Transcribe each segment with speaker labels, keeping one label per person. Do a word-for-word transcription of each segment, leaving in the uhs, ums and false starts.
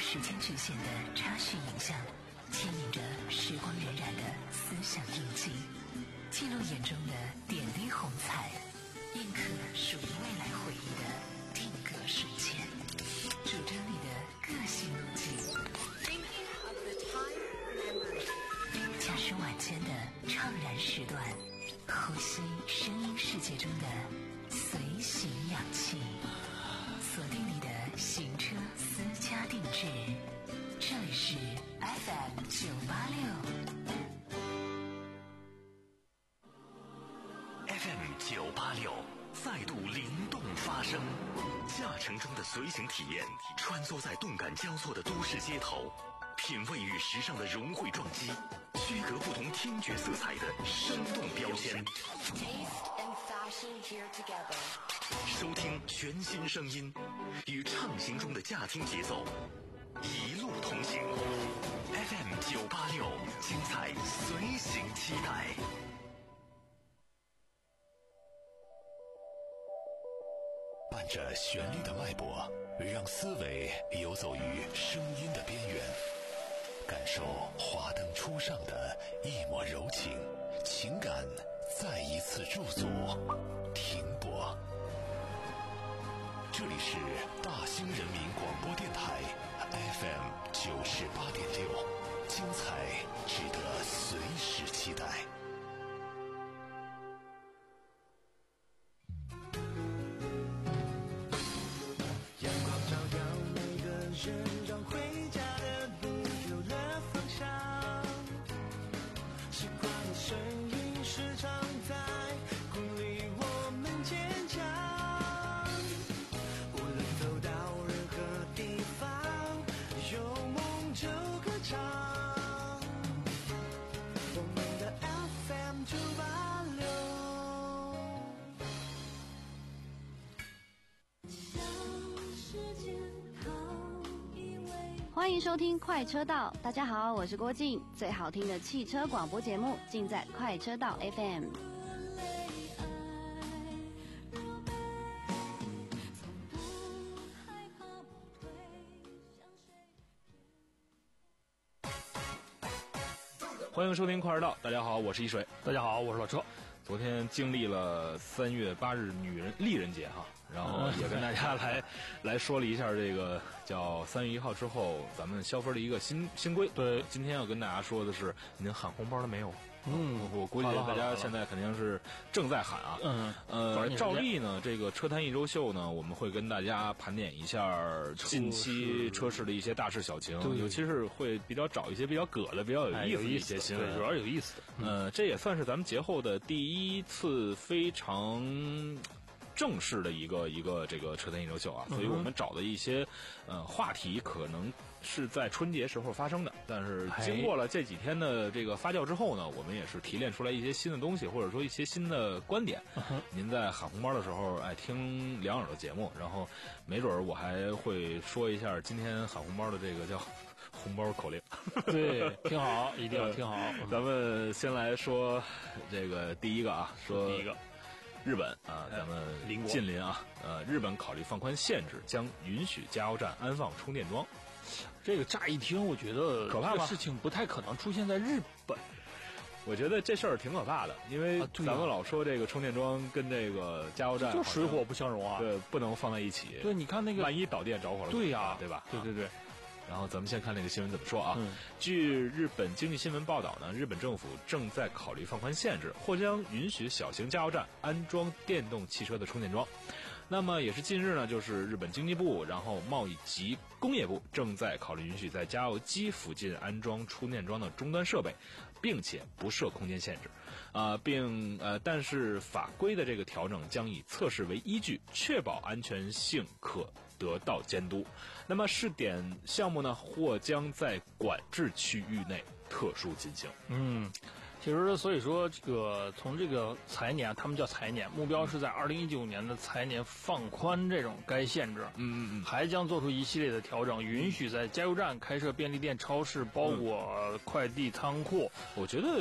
Speaker 1: 时间局限的插叙影像，牵引着时光荏苒的思想印记，记录眼中的点滴红彩，印刻属于未来回忆的定格瞬间，主张你的个性路径，驾驶晚间的怅然时段，呼吸声音世界中的随行氧气，锁定你的行车私家定制，这里是 F M 九八六
Speaker 2: F M 九八六再度灵动发声，驾乘中的随行体验，穿梭在动感交错的都市街头，品味与时尚的融汇撞击，区隔不同听觉色彩的生动标签。收听全新声音，与畅行中的驾听节奏，一路同行。F M 九八六，精彩随行期待。伴着旋律的脉搏，让思维游走于声音的边缘，感受华灯初上的一抹柔情，情感再一次驻足停泊。这里是大兴人民广播电台 F M 九十八点六，精彩值得随时期待。
Speaker 3: 阳光照耀每个人，让回家的路有了方向。时光的声音时常在鼓励我们坚强。无论走到任何地方，有梦就歌唱。我们的 F M 九八六。
Speaker 4: 欢迎收听快车道，大家好，我是郭静，最好听的汽车广播节目尽在快车道 F M。
Speaker 5: 欢迎收听快车道，大家好，我是一水。
Speaker 6: 大家好，我是老车。
Speaker 5: 昨天经历了三月八日女人丽人节哈，然后也跟大家来来说了一下这个叫三月一号之后咱们消费的一个新新规。对，今天要跟大家说的是，您喊红包了没有？嗯，我估计大家现在肯定是正在喊啊。嗯，呃，照例呢，这个车坛一周秀呢，我们会跟大家盘点一下近期车市的一些大事小情，尤其是会比较找一些比较葛的、比较有意思的一些新闻，
Speaker 6: 主要有意思的。
Speaker 5: 呃，这也算是咱们节后的第一次非常正式的一个一个这个车坛一周秀啊，所以我们找的一些呃话题可能是在春节时候发生的，但是经过了这几天的这个发酵之后呢，我们也是提炼出来一些新的东西，或者说一些新的观点。您在喊红包的时候，哎，听两耳朵节目，然后没准我还会说一下今天喊红包的这个叫红包口令。
Speaker 6: 对，挺好，一定要听好。
Speaker 5: 咱们先来说这个第一个啊，说
Speaker 6: 第一个。
Speaker 5: 日本啊，咱们近邻啊，呃，日本考虑放宽限制，将允许加油站安放充电桩。
Speaker 6: 这个乍一听，我觉得
Speaker 5: 可怕吗？
Speaker 6: 事情不太可能出现在日本。
Speaker 5: 我觉得这事儿挺可怕的，因为咱们老说这个充电桩跟这个加油站
Speaker 6: 就水火不相容啊，
Speaker 5: 对，不能放在一起。
Speaker 6: 对，你看那个，
Speaker 5: 万一导电着火了，
Speaker 6: 对呀，
Speaker 5: 对吧？
Speaker 6: 对对对。
Speaker 5: 然后咱们先看这个新闻怎么说啊？嗯、据日本经济新闻报道呢，日本政府正在考虑放宽限制，或将允许小型加油站安装电动汽车的充电桩。那么也是近日呢，就是日本经济部，然后贸易及工业部正在考虑允许在加油机附近安装充电桩的终端设备，并且不设空间限制，啊、呃，并呃，但是法规的这个调整将以测试为依据，确保安全性可得到监督。那么试点项目呢，或将在管制区域内特殊进行。
Speaker 6: 嗯。其实，所以说，这个从这个财年，他们叫财年，目标是在二零一九年的财年放宽这种该限制。嗯嗯嗯，还将做出一系列的调整，允许在加油站开设便利店、超市、包裹、快递仓库。
Speaker 5: 我觉得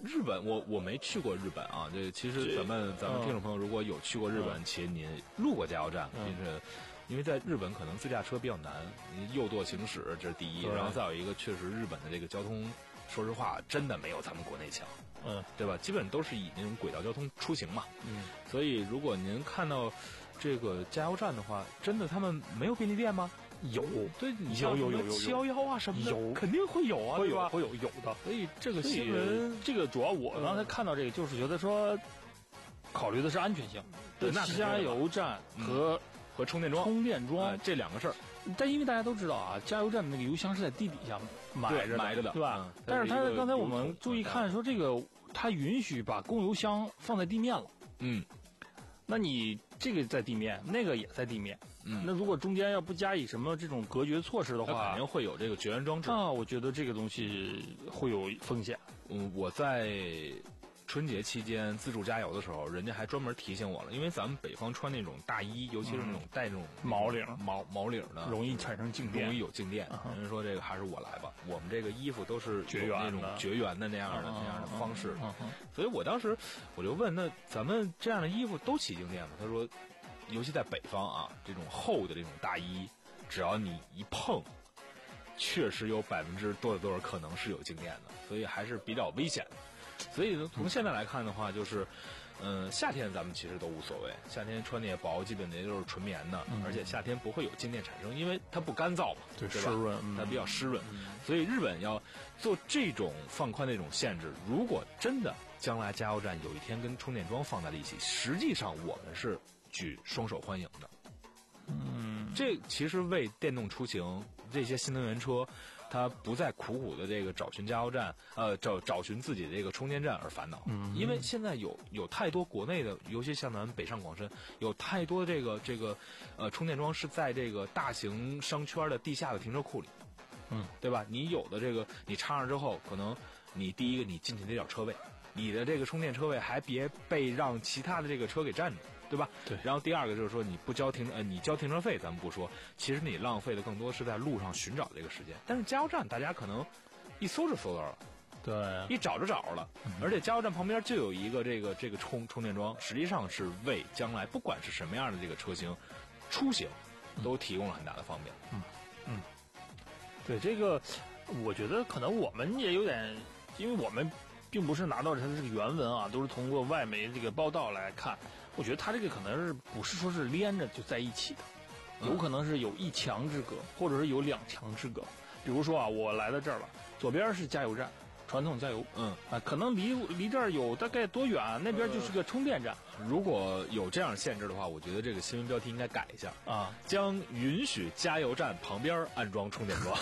Speaker 5: 日本我我没去过日本啊，这其实咱们咱们听众朋友如果有去过日本，
Speaker 6: 嗯、
Speaker 5: 且您路过加油站，
Speaker 6: 嗯、
Speaker 5: 并且因为在日本可能自驾车比较难，你右舵行驶这是第一，然后再有一个确实日本的这个交通，说实话真的没有咱们国内强，
Speaker 6: 嗯，
Speaker 5: 对吧？基本都是以那种轨道交通出行嘛，
Speaker 6: 嗯，
Speaker 5: 所以如果您看到这个加油站的话，真的他们没有便利店吗？
Speaker 6: 有，
Speaker 5: 对，你像
Speaker 6: 有有有有
Speaker 5: 七幺幺啊什么的，
Speaker 6: 有
Speaker 5: 肯定会有啊，
Speaker 6: 会
Speaker 5: 对吧？
Speaker 6: 有会有有的。
Speaker 5: 所以这个新闻，
Speaker 6: 这个主要我刚才看到这个，就是觉得说，考虑的是安全性，
Speaker 5: 对，那
Speaker 6: 加油站和、
Speaker 5: 嗯、和充电桩、
Speaker 6: 充电桩、
Speaker 5: 呃、这两个事儿。
Speaker 6: 但因为大家都知道啊，加油站的那个油箱是在地底下埋着的，
Speaker 5: 埋着的，
Speaker 6: 对吧？
Speaker 5: 嗯、
Speaker 6: 但是它刚才我们注意看说，这个它允许把供油箱放在地面了，
Speaker 5: 嗯，
Speaker 6: 那你这个在地面，那个也在地面。
Speaker 5: 嗯，
Speaker 6: 那如果中间要不加以什么这种隔绝措施的话，
Speaker 5: 肯定会有这个绝缘装置
Speaker 6: 啊。我觉得这个东西会有风险。
Speaker 5: 嗯，我在春节期间自助加油的时候，人家还专门提醒我了，因为咱们北方穿那种大衣，尤其是那种带那种
Speaker 6: 毛领、
Speaker 5: 毛毛领的，
Speaker 6: 容易产生静电，
Speaker 5: 容易有静电。
Speaker 6: 嗯、
Speaker 5: 人家说这个还是我来吧，我们这个衣服都是
Speaker 6: 绝缘
Speaker 5: 那种绝缘的那样的、
Speaker 6: 嗯、
Speaker 5: 那样的方式。
Speaker 6: 嗯嗯、
Speaker 5: 所以我当时我就问，那咱们这样的衣服都起静电吗？他说。尤其在北方啊，这种厚的这种大衣，只要你一碰，确实有百分之多少多少可能是有静电的，所以还是比较危险的。所以从现在来看的话，就是，嗯、呃，夏天咱们其实都无所谓，夏天穿的也薄，基本也就是纯棉的，
Speaker 6: 嗯、
Speaker 5: 而且夏天不会有静电产生，因为它不干燥嘛，
Speaker 6: 对，
Speaker 5: 对吧？
Speaker 6: 湿润，嗯、
Speaker 5: 它比较湿润，嗯、所以日本要做这种放宽的这种限制，如果真的将来加油站有一天跟充电桩放在了一起，实际上我们是举双手欢迎的。
Speaker 6: 嗯，
Speaker 5: 这其实为电动出行这些新能源车，它不再苦苦的这个找寻加油站，呃，找找寻自己的这个充电站而烦恼。
Speaker 6: 嗯，
Speaker 5: 因为现在有有太多国内的，尤其像咱们北上广深，有太多这个这个呃充电桩是在这个大型商圈的地下的停车库里。
Speaker 6: 嗯，
Speaker 5: 对吧？你有的这个你插上之后，可能你第一个你进去得找车位，你的这个充电车位还别被让其他的这个车给占着。对吧？
Speaker 6: 对。
Speaker 5: 然后第二个就是说，你不交停呃，你交停车费，咱们不说，其实你浪费的更多是在路上寻找这个时间。但是加油站，大家可能一搜就搜到了，
Speaker 6: 对，
Speaker 5: 一找就找着了。嗯、而且加油站旁边就有一个这个这个充充电桩，实际上是为将来不管是什么样的这个车型出行，都提供了很大的方便。
Speaker 6: 嗯嗯，对这个，我觉得可能我们也有点，因为我们并不是拿到它的这个原文啊，都是通过外媒这个报道来看。我觉得它这个可能是不是说是连着就在一起的，有可能是有一墙之隔，或者是有两墙之隔。比如说啊，我来到这儿了，左边是加油站，传统加油，
Speaker 5: 嗯
Speaker 6: 啊，可能离离这儿有大概多远？那边就是个充电站。
Speaker 5: 如果有这样限制的话，我觉得这个新闻标题应该改一下
Speaker 6: 啊，
Speaker 5: 将允许加油站旁边安装充电桩。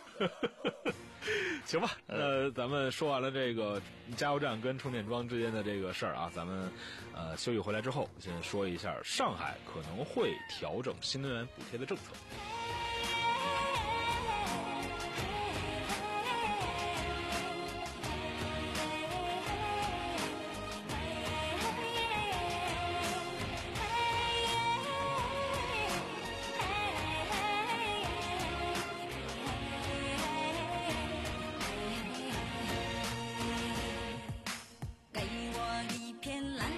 Speaker 5: 行吧，呃，咱们说完了这个加油站跟充电桩之间的这个事儿啊，咱们呃休息回来之后，先说一下上海可能会调整新能源补贴的政策。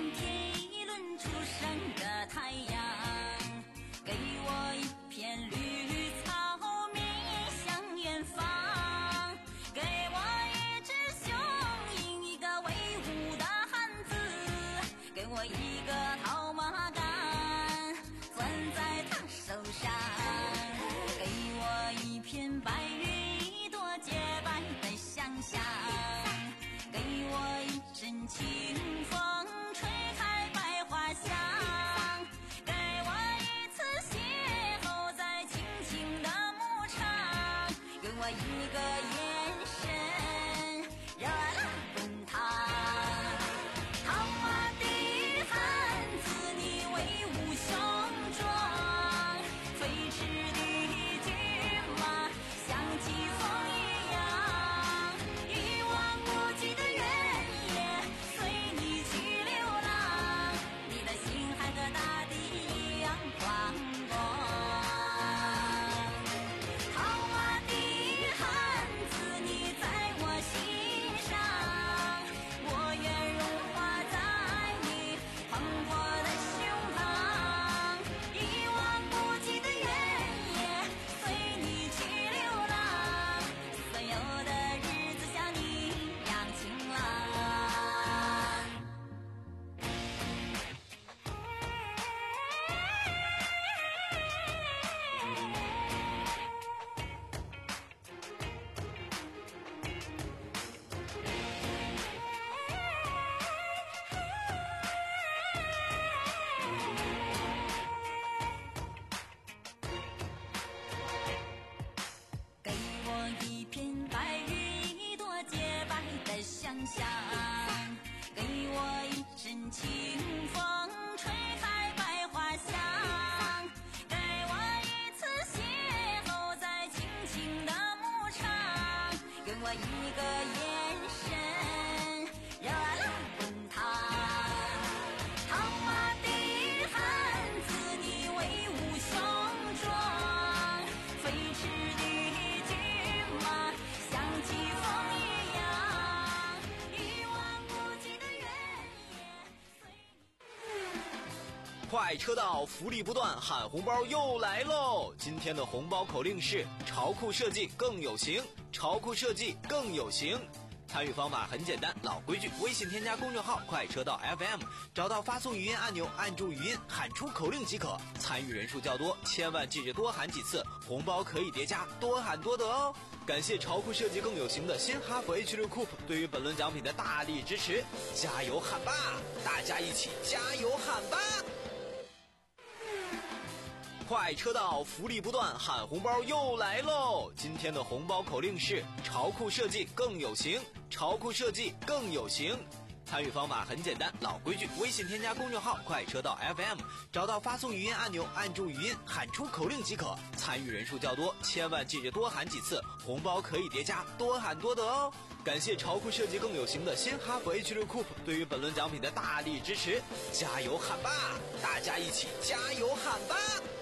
Speaker 7: 给我一片绿。 我一个眼神，热辣滚烫。套马的汉子，你威武雄壮，飞驰的骏马像疾风一样，一望无际的原野。
Speaker 8: 快车道福利不断，喊红包又来喽！今天的红包口令是潮酷设计更有型，潮酷设计更有型。参与方法很简单，老规矩，微信添加公众号快车道 F M， 找到发送语音按钮，按住语音喊出口令即可。参与人数较多，千万记着多喊几次，红包可以叠加，多喊多得哦。感谢潮酷设计更有型的新哈弗 H 六 Coupe 对于本轮奖品的大力支持，加油喊吧！大家一起加油喊吧！快车道福利不断，喊红包又来喽！今天的红包口令是潮酷设计更有型，潮酷设计更有型。参与方法很简单，老规矩，微信添加公众号快车道 F M， 找到发送语音按钮，按住语音喊出口令即可。参与人数较多，千万记着多喊几次，红包可以叠加，多喊多得哦。感谢潮酷设计更有型的新哈弗 H 六 Coupe 对于本轮奖品的大力支持，加油喊吧！大家一起加油喊吧！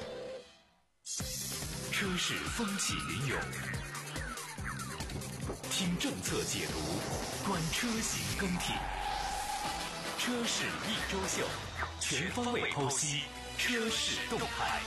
Speaker 2: 车市风起云涌，听政策解读，观车型更替。车市一周秀，全方位剖析车市动态。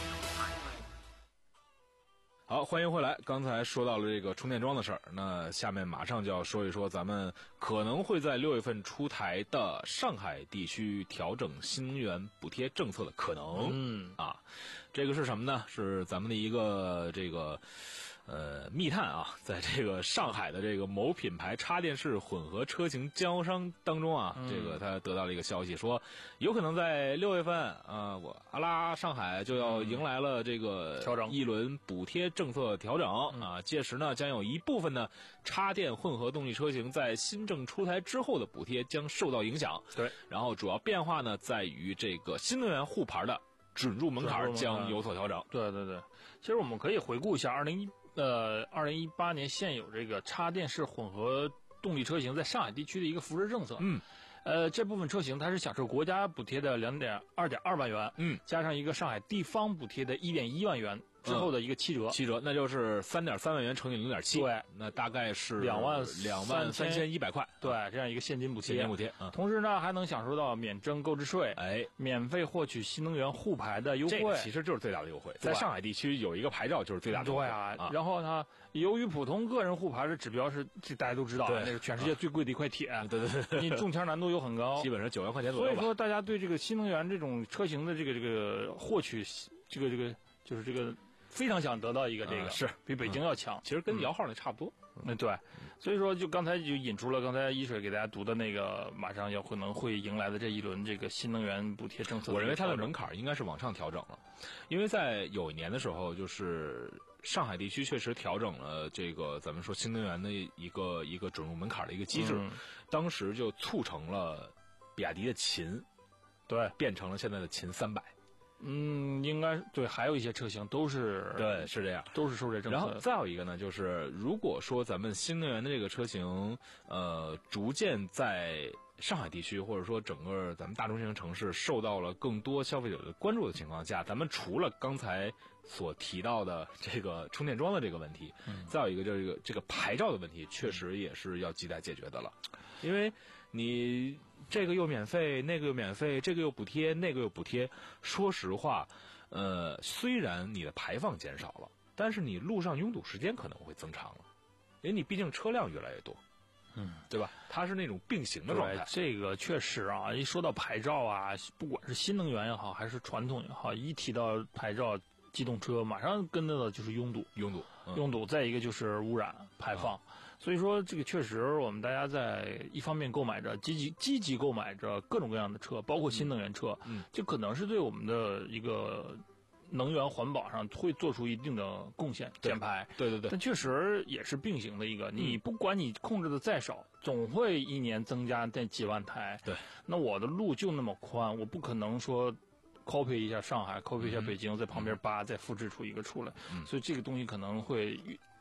Speaker 5: 好，欢迎回来。刚才说到了这个充电桩的事儿，那下面马上就要说一说咱们可能会在六月份出台的上海地区调整新能源补贴政策的可能。嗯啊，这个是什么呢？是咱们的一个这个呃密探啊，在这个上海的这个某品牌插电式混合车型经销商当中啊，嗯、这个他得到了一个消息，说有可能在六月份啊，我阿拉上海就要迎来了这个
Speaker 6: 调整
Speaker 5: 一轮补贴政策调整、嗯、啊，届时呢将有一部分呢插电混合动力车型在新政出台之后的补贴将受到影响。
Speaker 6: 对，
Speaker 5: 然后主要变化呢在于这个新能源沪牌的准入门槛将有所调整。
Speaker 6: 对对对，其实我们可以回顾一下二零一呃二零一八年现有这个插电式混合动力车型在上海地区的一个扶持政策。
Speaker 5: 嗯。
Speaker 6: 呃，这部分车型它是享受国家补贴的两点二点二万元，
Speaker 5: 嗯，
Speaker 6: 加上一个上海地方补贴的一点一万元之后的一个七折，
Speaker 5: 嗯、七折，那就是三点三万元乘以零点七，
Speaker 6: 对，
Speaker 5: 那大概是
Speaker 6: 两万
Speaker 5: 两万三千一百块，
Speaker 6: 对，这样一个现金补贴，
Speaker 5: 现金补贴，嗯、
Speaker 6: 同时呢还能享受到免征购置税，
Speaker 5: 哎，
Speaker 6: 免费获取新能源沪牌的优惠，
Speaker 5: 这个其实就是最大的优惠，在上海地区有一个牌照就是最大的优惠，
Speaker 6: 对啊，
Speaker 5: 啊
Speaker 6: 然后呢，由于普通个人沪牌的指标是这大家都知道，那是全世界最贵的一块铁，
Speaker 5: 对对对，
Speaker 6: 你中签难度又很高，
Speaker 5: 基本上九万块钱左右吧。
Speaker 6: 所以说，大家对这个新能源这种车型的这个这个获取，这个这个就是这个非常想得到一个这个、
Speaker 5: 嗯、是
Speaker 6: 比北京要强，
Speaker 5: 嗯、其实跟摇号那差不多。
Speaker 6: 嗯，对，所以说就刚才就引出了刚才一水给大家读的那个马上要可能会迎来的这一轮这个新能源补贴政策。
Speaker 5: 我认为它的门槛应该是往上调整了，因为在有一年的时候，就是上海地区确实调整了这个咱们说新能源的一个一个准入门槛的一个机制，
Speaker 6: 嗯、
Speaker 5: 当时就促成了比亚迪的秦，
Speaker 6: 对，
Speaker 5: 变成了现在的秦三百。
Speaker 6: 嗯，应该对，还有一些车型都是
Speaker 5: 对，是这样，
Speaker 6: 都是受这政策。
Speaker 5: 然后再有一个呢，就是如果说咱们新能源的这个车型，呃，逐渐在上海地区或者说整个咱们大中型城市受到了更多消费者的关注的情况下，咱们除了刚才所提到的这个充电桩的这个问题，嗯、再有一个这个这个牌照的问题，确实也是要亟待解决的了，因为你。这个又免费，那个又免费，这个又补贴，那个又补贴。说实话，呃，虽然你的排放减少了，但是你路上拥堵时间可能会增长了，因为你毕竟车辆越来越多，
Speaker 6: 嗯，
Speaker 5: 对吧？它是那种并行的状态。
Speaker 6: 这个确实啊，一说到牌照啊，不管是新能源也好，还是传统也好，一提到牌照，机动车马上跟着的就是拥堵，
Speaker 5: 拥堵，
Speaker 6: 嗯、拥堵。再一个就是污染排放。啊所以说，这个确实，我们大家在一方面购买着积极积极购买着各种各样的车，包括新能源车，
Speaker 5: 嗯，
Speaker 6: 这可能是对我们的一个能源环保上会做出一定的贡献，减排。
Speaker 5: 对对对。
Speaker 6: 但确实也是并行的一个，你不管你控制的再少，总会一年增加那几万台。
Speaker 5: 对。
Speaker 6: 那我的路就那么宽，我不可能说 copy 一下上海 ，copy 一下北京，在旁边扒再复制出一个出来。
Speaker 5: 嗯。
Speaker 6: 所以这个东西可能会。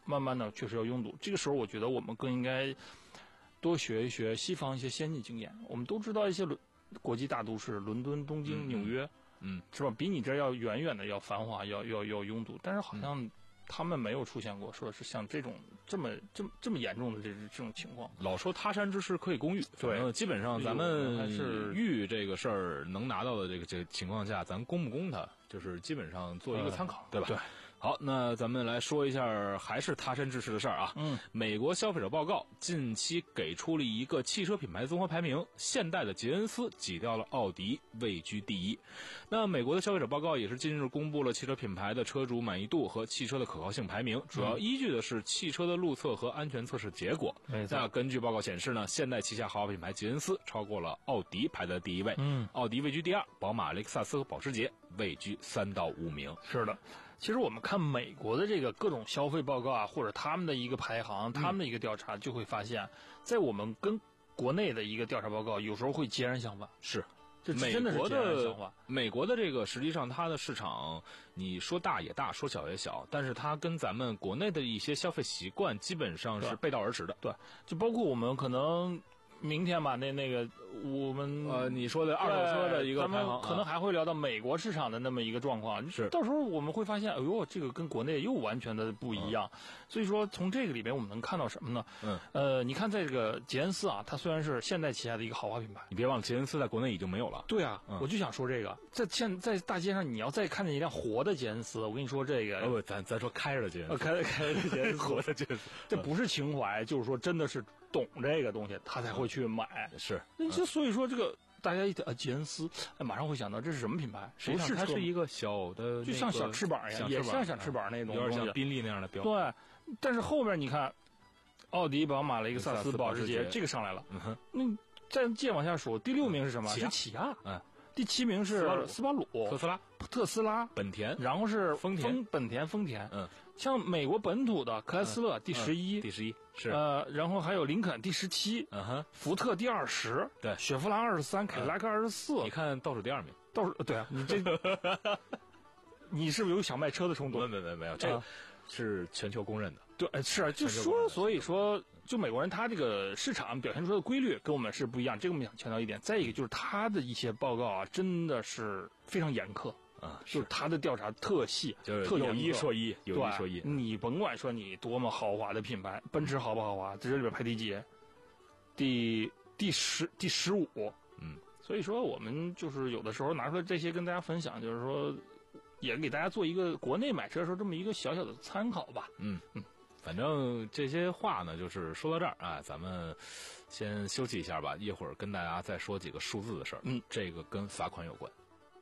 Speaker 6: 慢慢的确实要拥堵。这个时候，我觉得我们更应该多学一学西方一些先进经验。我们都知道一些伦国际大都市，伦敦、东京、
Speaker 5: 嗯
Speaker 6: 纽约，
Speaker 5: 嗯，
Speaker 6: 是吧？比你这儿要远远的要繁华，要要要拥堵，但是好像他们没有出现过，说是像这种这么这么这么严重的这这种情况。
Speaker 5: 老说他山之石可以攻玉，
Speaker 6: 对
Speaker 5: 反正基本上咱
Speaker 6: 还
Speaker 5: 们
Speaker 6: 是
Speaker 5: 玉这个事儿能拿到的这个这个情况下，咱攻不攻它，就是基本上做一个参考，对吧？
Speaker 6: 对。
Speaker 5: 好，那咱们来说一下还是他山之石的事儿啊。
Speaker 6: 嗯，
Speaker 5: 美国消费者报告近期给出了一个汽车品牌综合排名，现代的捷恩斯挤掉了奥迪，位居第一。那美国的消费者报告也是近日公布了汽车品牌的车主满意度和汽车的可靠性排名，主要依据的是汽车的路测和安全测试结果。
Speaker 6: 没错。
Speaker 5: 那根据报告显示呢，现代旗下豪华品牌捷恩斯超过了奥迪，排在第一位。
Speaker 6: 嗯，
Speaker 5: 奥迪位居第二，宝马、雷克萨斯和保时捷位居三到五名。
Speaker 6: 是的。其实我们看美国的这个各种消费报告啊，或者他们的一个排行，他们的一个调查，就会发现，在我们跟国内的一个调查报告有时候会截然相反。
Speaker 5: 是，
Speaker 6: 这
Speaker 5: 美
Speaker 6: 真的是
Speaker 5: 国
Speaker 6: 截然相反。
Speaker 5: 的美国的这个实际上它的市场，你说大也大，说小也小，但是它跟咱们国内的一些消费习惯基本上是背道而驰的。
Speaker 6: 对，就包括我们可能明天吧，那那个我们
Speaker 5: 呃，你说的二手车的一个排行，
Speaker 6: 咱们可能还会聊到美国市场的那么一个状况。
Speaker 5: 是，
Speaker 6: 到时候我们会发现，哎呦，这个跟国内又完全的不一样。嗯、所以说，从这个里边我们能看到什么呢？
Speaker 5: 嗯，
Speaker 6: 呃，你看在这个捷恩斯啊，它虽然是现代旗下的一个豪华品牌，
Speaker 5: 你别忘了，捷恩斯在国内已经没有了。
Speaker 6: 对啊，
Speaker 5: 嗯、
Speaker 6: 我就想说这个，在现在大街上你要再看见一辆活的捷恩斯，我跟你说这个，
Speaker 5: 不、呃，咱咱说开着的捷恩斯，
Speaker 6: 开着开着的捷恩斯，
Speaker 5: 活的捷恩斯，
Speaker 6: 这不是情怀，就是说真的是懂这个东西，他才会去买。
Speaker 5: 嗯、是，
Speaker 6: 就所以说这个。大家一听啊，捷恩斯，哎，马上会想到这是什么品牌？
Speaker 5: 实际上它是一个小的，
Speaker 6: 就像小翅膀一样，也像小翅膀那种，
Speaker 5: 有点像宾利那样的标。
Speaker 6: 对，但是后边你看，奥迪、宝马、雷克萨斯、保时捷，这个上来了。
Speaker 5: 嗯哼，
Speaker 6: 那再接往下数，第六名是什么？是起亚。
Speaker 5: 嗯，
Speaker 6: 第七名是斯巴鲁、
Speaker 5: 特斯拉、
Speaker 6: 特斯拉、
Speaker 5: 本田，
Speaker 6: 然后是
Speaker 5: 丰田、
Speaker 6: 本田、丰田。
Speaker 5: 嗯，
Speaker 6: 像美国本土的克莱斯勒第十一，
Speaker 5: 第十一是
Speaker 6: 呃，然后还有林肯第十七，
Speaker 5: 嗯哼，
Speaker 6: 福特第二十，
Speaker 5: 对，
Speaker 6: 雪佛兰二十三，凯迪拉克二十四。
Speaker 5: 你看倒数第二名，
Speaker 6: 倒数对啊，你这你是不是有想卖车的冲动？
Speaker 5: 没没没没有，这个是全球公认的。
Speaker 6: 对，是啊，就说所以说，就美国人他这个市场表现出来的规律跟我们是不一样，这个我们想强调一点。再一个就是他的一些报告啊，真的是非常严苛。
Speaker 5: 啊，
Speaker 6: 就是他的调查特细，
Speaker 5: 就是
Speaker 6: 特
Speaker 5: 有一说一，有一说一。
Speaker 6: 你甭管说你多么豪华的品牌，奔驰豪不豪华，在这里边排第几？第第十第十五。
Speaker 5: 嗯，
Speaker 6: 所以说我们就是有的时候拿出来这些跟大家分享，就是说也给大家做一个国内买车的时候这么一个小小的参考吧。
Speaker 5: 嗯嗯，反正这些话呢，就是说到这儿啊，咱们先休息一下吧，一会儿跟大家再说几个数字的事儿。
Speaker 6: 嗯，
Speaker 5: 这个跟罚款有关。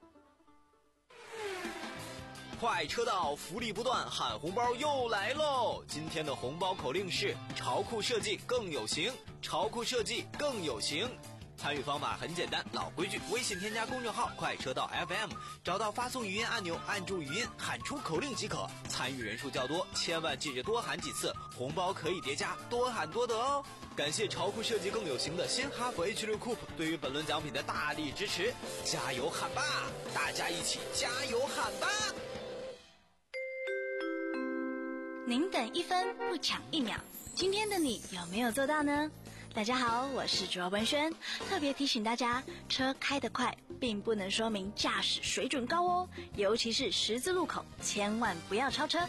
Speaker 8: 快车道福利不断，喊红包又来喽！今天的红包口令是潮酷设计更有型，潮酷设计更有型。参与方法很简单，老规矩，微信添加公众号快车道 F M， 找到发送语音按钮，按住语音喊出口令即可。参与人数较多，千万记着多喊几次，红包可以叠加，多喊多得哦。感谢潮酷设计更有型的新哈弗 H 六 Coupe 对于本轮奖品的大力支持，加油喊吧！大家一起加油喊吧！
Speaker 9: 您等一分不抢一秒，今天的你有没有做到呢？大家好，我是卓文轩，特别提醒大家，车开得快并不能说明驾驶水准高哦，尤其是十字路口，千万不要超车。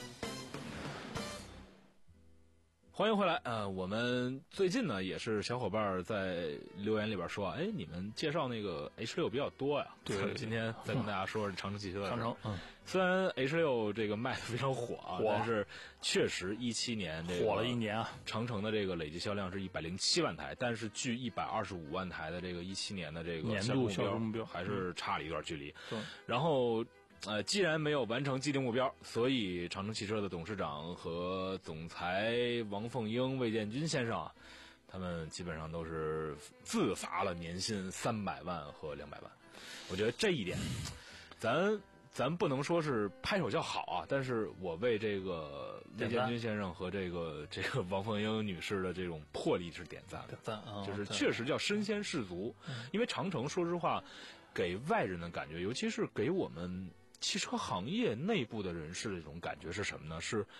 Speaker 5: 欢迎回来，呃，我们最近呢也是小伙伴在留言里边说，哎，你们介绍那个 H 六 比较多呀，
Speaker 6: 对，
Speaker 5: 今天再跟大家说长城汽车的。
Speaker 6: 长城，嗯，
Speaker 5: 虽然 H 六 这个卖的非常火啊，火但是确实一七年这个
Speaker 6: 火了一年啊，
Speaker 5: 长城的这个累计销量是一百零七万台，但是距一百二十五万台的这个一七年的这个
Speaker 6: 年度销售目标
Speaker 5: 还是差了一段距离。
Speaker 6: 嗯、
Speaker 5: 然后。呃，既然没有完成既定目标，所以长城汽车的董事长和总裁王凤英、魏建军先生啊，他们基本上都是自罚了年薪三百万和两百万。我觉得这一点，咱咱不能说是拍手叫好啊，但是我为这个魏建军先生和这个这个王凤英女士的这种魄力是点赞的，
Speaker 6: 点赞啊，
Speaker 5: 就是确实叫身先士卒。因为长城，说实话，给外人的感觉，尤其是给我们汽车行业内部的人士的这种感觉是什么呢？是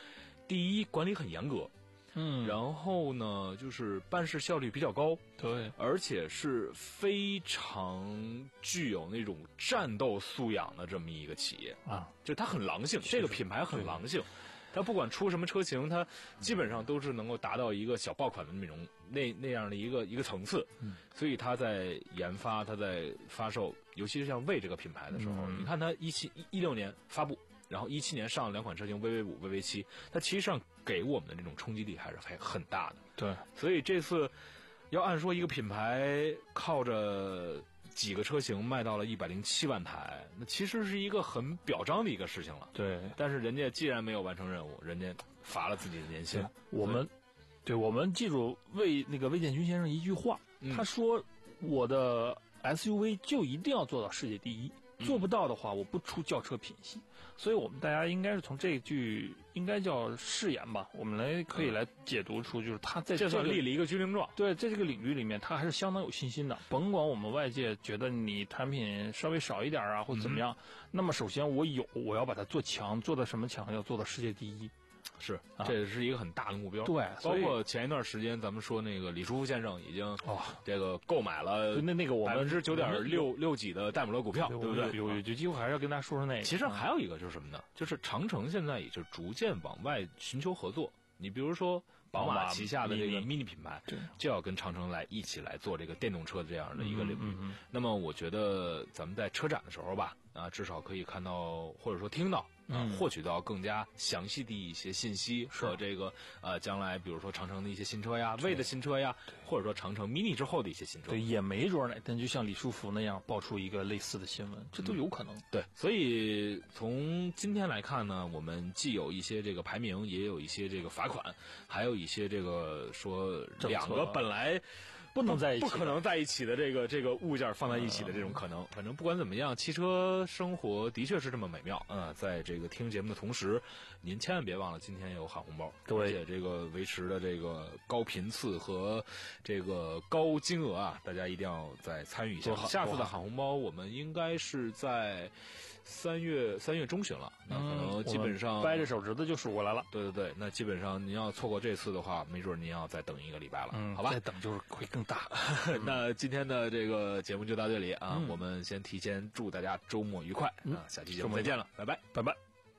Speaker 5: 第一管理很严格，
Speaker 6: 嗯，
Speaker 5: 然后呢就是办事效率比较高，
Speaker 6: 对，
Speaker 5: 而且是非常具有那种战斗素养的这么一个企业
Speaker 6: 啊，
Speaker 5: 就它很狼性，这个品牌很狼性。它不管出什么车型，它基本上都是能够达到一个小爆款的那种那那样的一个一个层次，
Speaker 6: 嗯，
Speaker 5: 所以它在研发，它在发售，尤其是像魏这个品牌的时候，
Speaker 6: 嗯、
Speaker 5: 你看它一七一六年发布，然后一七年上了两款车型 V V 五、V V 七，它其实上给我们的这种冲击力还是还很大的。
Speaker 6: 对，
Speaker 5: 所以这次要按说一个品牌靠着几个车型卖到了一百零七万台，那其实是一个很表彰的一个事情了。
Speaker 6: 对，
Speaker 5: 但是人家既然没有完成任务，人家罚了自己的年薪。
Speaker 6: 我们，对，我们记住魏那个魏建军先生一句话，
Speaker 5: 嗯、
Speaker 6: 他说：“我的 S U V 就一定要做到世界第一，
Speaker 5: 嗯、
Speaker 6: 做不到的话，我不出轿车品系。”所以，我们大家应该是从这句应该叫誓言吧，我们来可以来解读出，就是他在
Speaker 5: 这算立了一个军令状。
Speaker 6: 对，在这个领域里面，他还是相当有信心的。甭管我们外界觉得你产品稍微少一点啊，或者怎么样，嗯、那么首先我有，我要把它做强，做到什么强？要做到世界第一。
Speaker 5: 是，这是一个很大的目标。
Speaker 6: 对，
Speaker 5: 包括前一段时间咱们说那个李书福先生已经
Speaker 6: 哦，
Speaker 5: 这个购买了
Speaker 6: 那那个我们
Speaker 5: 百分之九点六六几的戴姆勒股票，对不对？
Speaker 6: 有有机会还是要跟大家说说那个。
Speaker 5: 其实还有一个就是什么呢？就是长城现在也就逐渐往外寻求合作。你比如说宝马旗下的这个 mini 品牌，就要跟长城来一起来做这个电动车这样的一个领域。
Speaker 6: 嗯嗯、
Speaker 5: 那么我觉得咱们在车展的时候吧，啊，至少可以看到或者说听到。啊，获取到更加详细的一些信息和这个呃，将来比如说长城的一些新车呀、魏的新车呀，或者说长城 mini 之后的一些新车，
Speaker 6: 对，也没准哪天就像李书福那样爆出一个类似的新闻，这都有可能。
Speaker 5: 嗯、对，所以从今天来看呢，我们既有一些这个排名，也有一些这个罚款，还有一些这个说两个本来。
Speaker 6: 不能在一起，
Speaker 5: 不可能在一起的这个这个物件放在一起的这种可能。反正不管怎么样，汽车生活的确是这么美妙啊！在这个听节目的同时，您千万别忘了今天有喊红包，
Speaker 6: 对，
Speaker 5: 而且这个维持的这个高频次和这个高金额啊，大家一定要再参与一下。下次的喊红包，我们应该是在三月三月中旬了，那可能基本上、
Speaker 6: 嗯、掰着手指头就数过来了。
Speaker 5: 对对对，那基本上您要错过这次的话，没准您要再等一个礼拜了，
Speaker 6: 嗯，
Speaker 5: 好吧？
Speaker 6: 再等就是会更大。
Speaker 5: 那今天的这个节目就到这里啊，
Speaker 6: 嗯、
Speaker 5: 我们先提前祝大家周末愉快、
Speaker 6: 嗯、
Speaker 5: 啊！下期节目再见了，拜拜，
Speaker 6: 拜拜。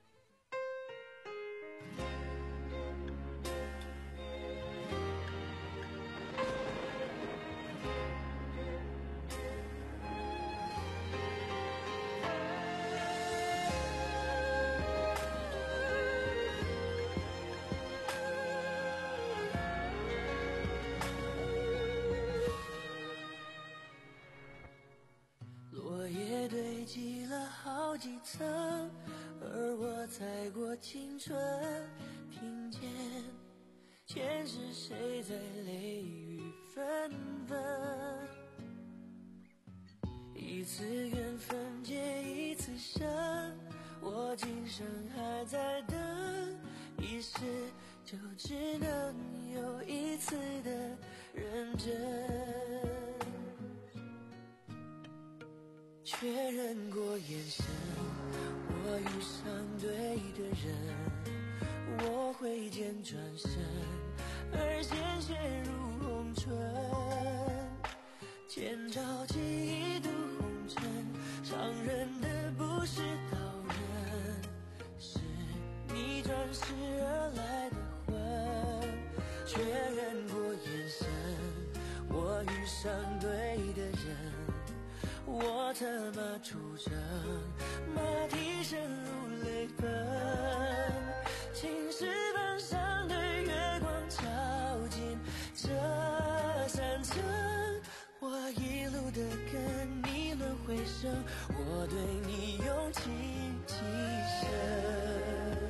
Speaker 3: 几层，而我踩过青春，听见前世谁在泪雨纷纷，一次缘分结一次生，我今生还在等，一世就只能有一次的认真。确认过眼神，我遇上对的人，我挥剑转身，而鲜血如红唇，千朝记一度红尘，伤人的不是刀刃，是你转世而来的魂。确认过眼神，我遇上对的人，我策马出征，马蹄声如泪奔，青石板上的月光照进这三层，我一路的跟你轮回声，我对你用情极深。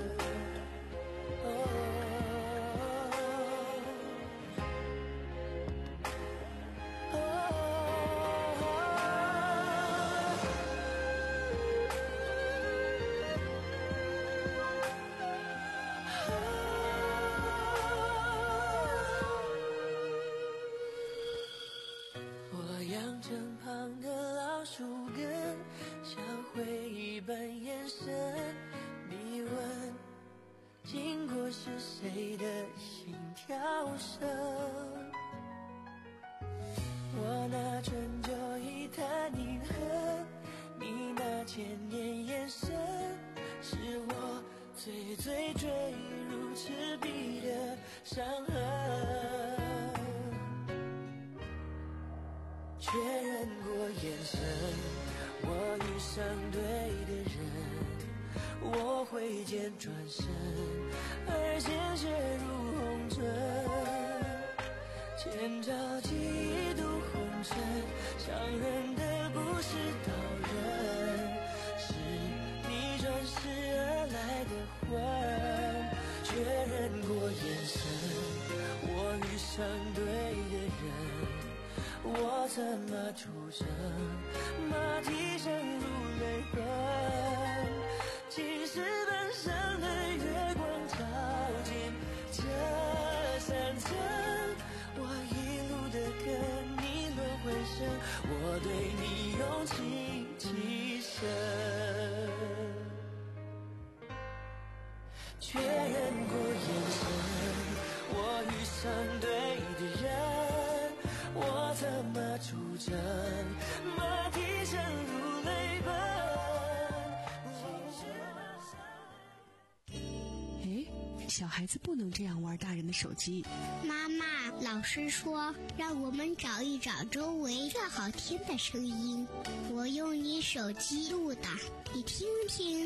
Speaker 3: 身旁的老树根，像回忆般生。我那春秋一潭银河，你那千年眼神，是我最最坠入赤壁的伤痕。确认过眼神，我遇上对的人，我挥剑转身，而鲜血如红唇。千朝几度红尘，伤人的不是刀刃，是你转世而来的魂。确认过眼神，我遇上对的人，我怎么出生？马蹄声如泪奔，青石板上的月光照进这山城。我一路的跟你轮回声，我对你用情极深。确认过眼神，我遇上对的人，我怎么出征？马蹄声如泪奔。
Speaker 10: 哎，小孩子不能这样玩大人的手机。
Speaker 11: 妈妈，老师说让我们找一找周围最好听的声音，我用你手机录的，你听听。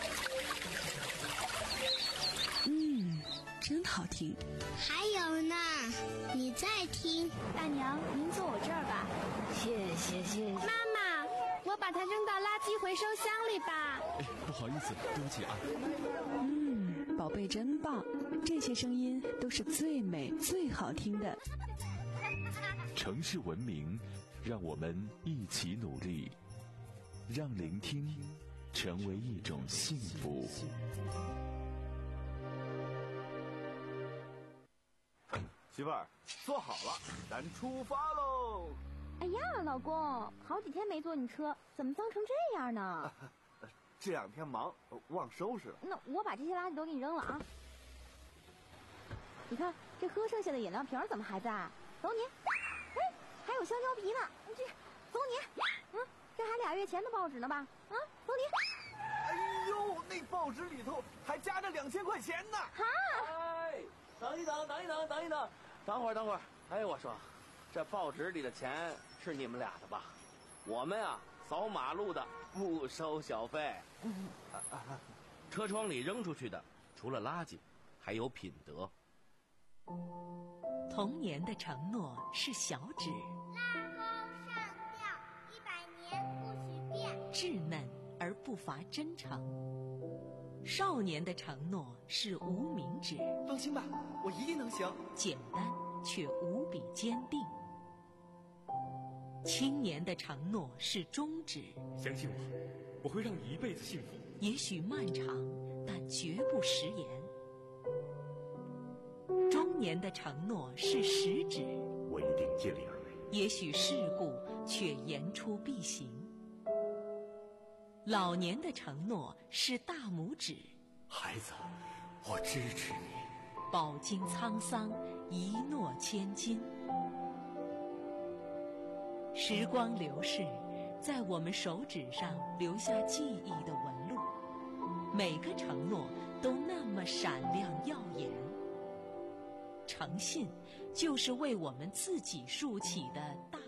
Speaker 10: 嗯，真好听。
Speaker 11: 还有呢，你再听。
Speaker 9: 大娘，您坐我这儿吧。
Speaker 12: 谢谢谢谢。
Speaker 9: 妈妈，我把它扔到垃圾回收箱里吧。
Speaker 13: 哎，不好意思，对不起啊。
Speaker 10: 嗯，宝贝真棒，这些声音都是最美最好听的。
Speaker 2: 城市文明，让我们一起努力，让聆听成为一种幸福。
Speaker 14: 媳妇儿，坐好了，咱出发喽！
Speaker 15: 哎呀，老公，好几天没坐你车，怎么脏成这样呢？
Speaker 14: 这两天忙，忘收拾了。
Speaker 15: 那我把这些垃圾都给你扔了啊！你看这喝剩下的饮料瓶怎么还在？走你！哎，还有香蕉皮呢，你这走你！嗯，这还俩月前的报纸呢吧？啊，走你！
Speaker 14: 哎呦，那报纸里头还夹着两千块钱呢！
Speaker 15: 哈！
Speaker 16: 哎，等一等，等一等，等一等，等会儿，等会儿。哎，我说，这报纸里的钱是你们俩的吧？我们啊，扫马路的不收小费。
Speaker 8: 嗯啊啊、车窗里扔出去的，除了垃圾，还有品德。
Speaker 1: 童年的承诺是小指，
Speaker 11: 拉钩上吊，一百年不许变，
Speaker 1: 稚嫩而不乏真诚。少年的承诺是无名指，
Speaker 17: 放心吧，我一定能行。
Speaker 1: 简单却无比坚定。青年的承诺是中指，
Speaker 18: 相信我，我会让你一辈子幸福。
Speaker 1: 也许漫长，但绝不食言。中年的承诺是食指，
Speaker 18: 我一定尽力而为。
Speaker 1: 也许世故，却言出必行。老年的承诺是大拇指，
Speaker 18: 孩子，我支持你。
Speaker 1: 饱经沧桑，一诺千金。时光流逝，在我们手指上留下记忆的纹路，每个承诺都那么闪亮耀眼。诚信，就是为我们自己竖起的大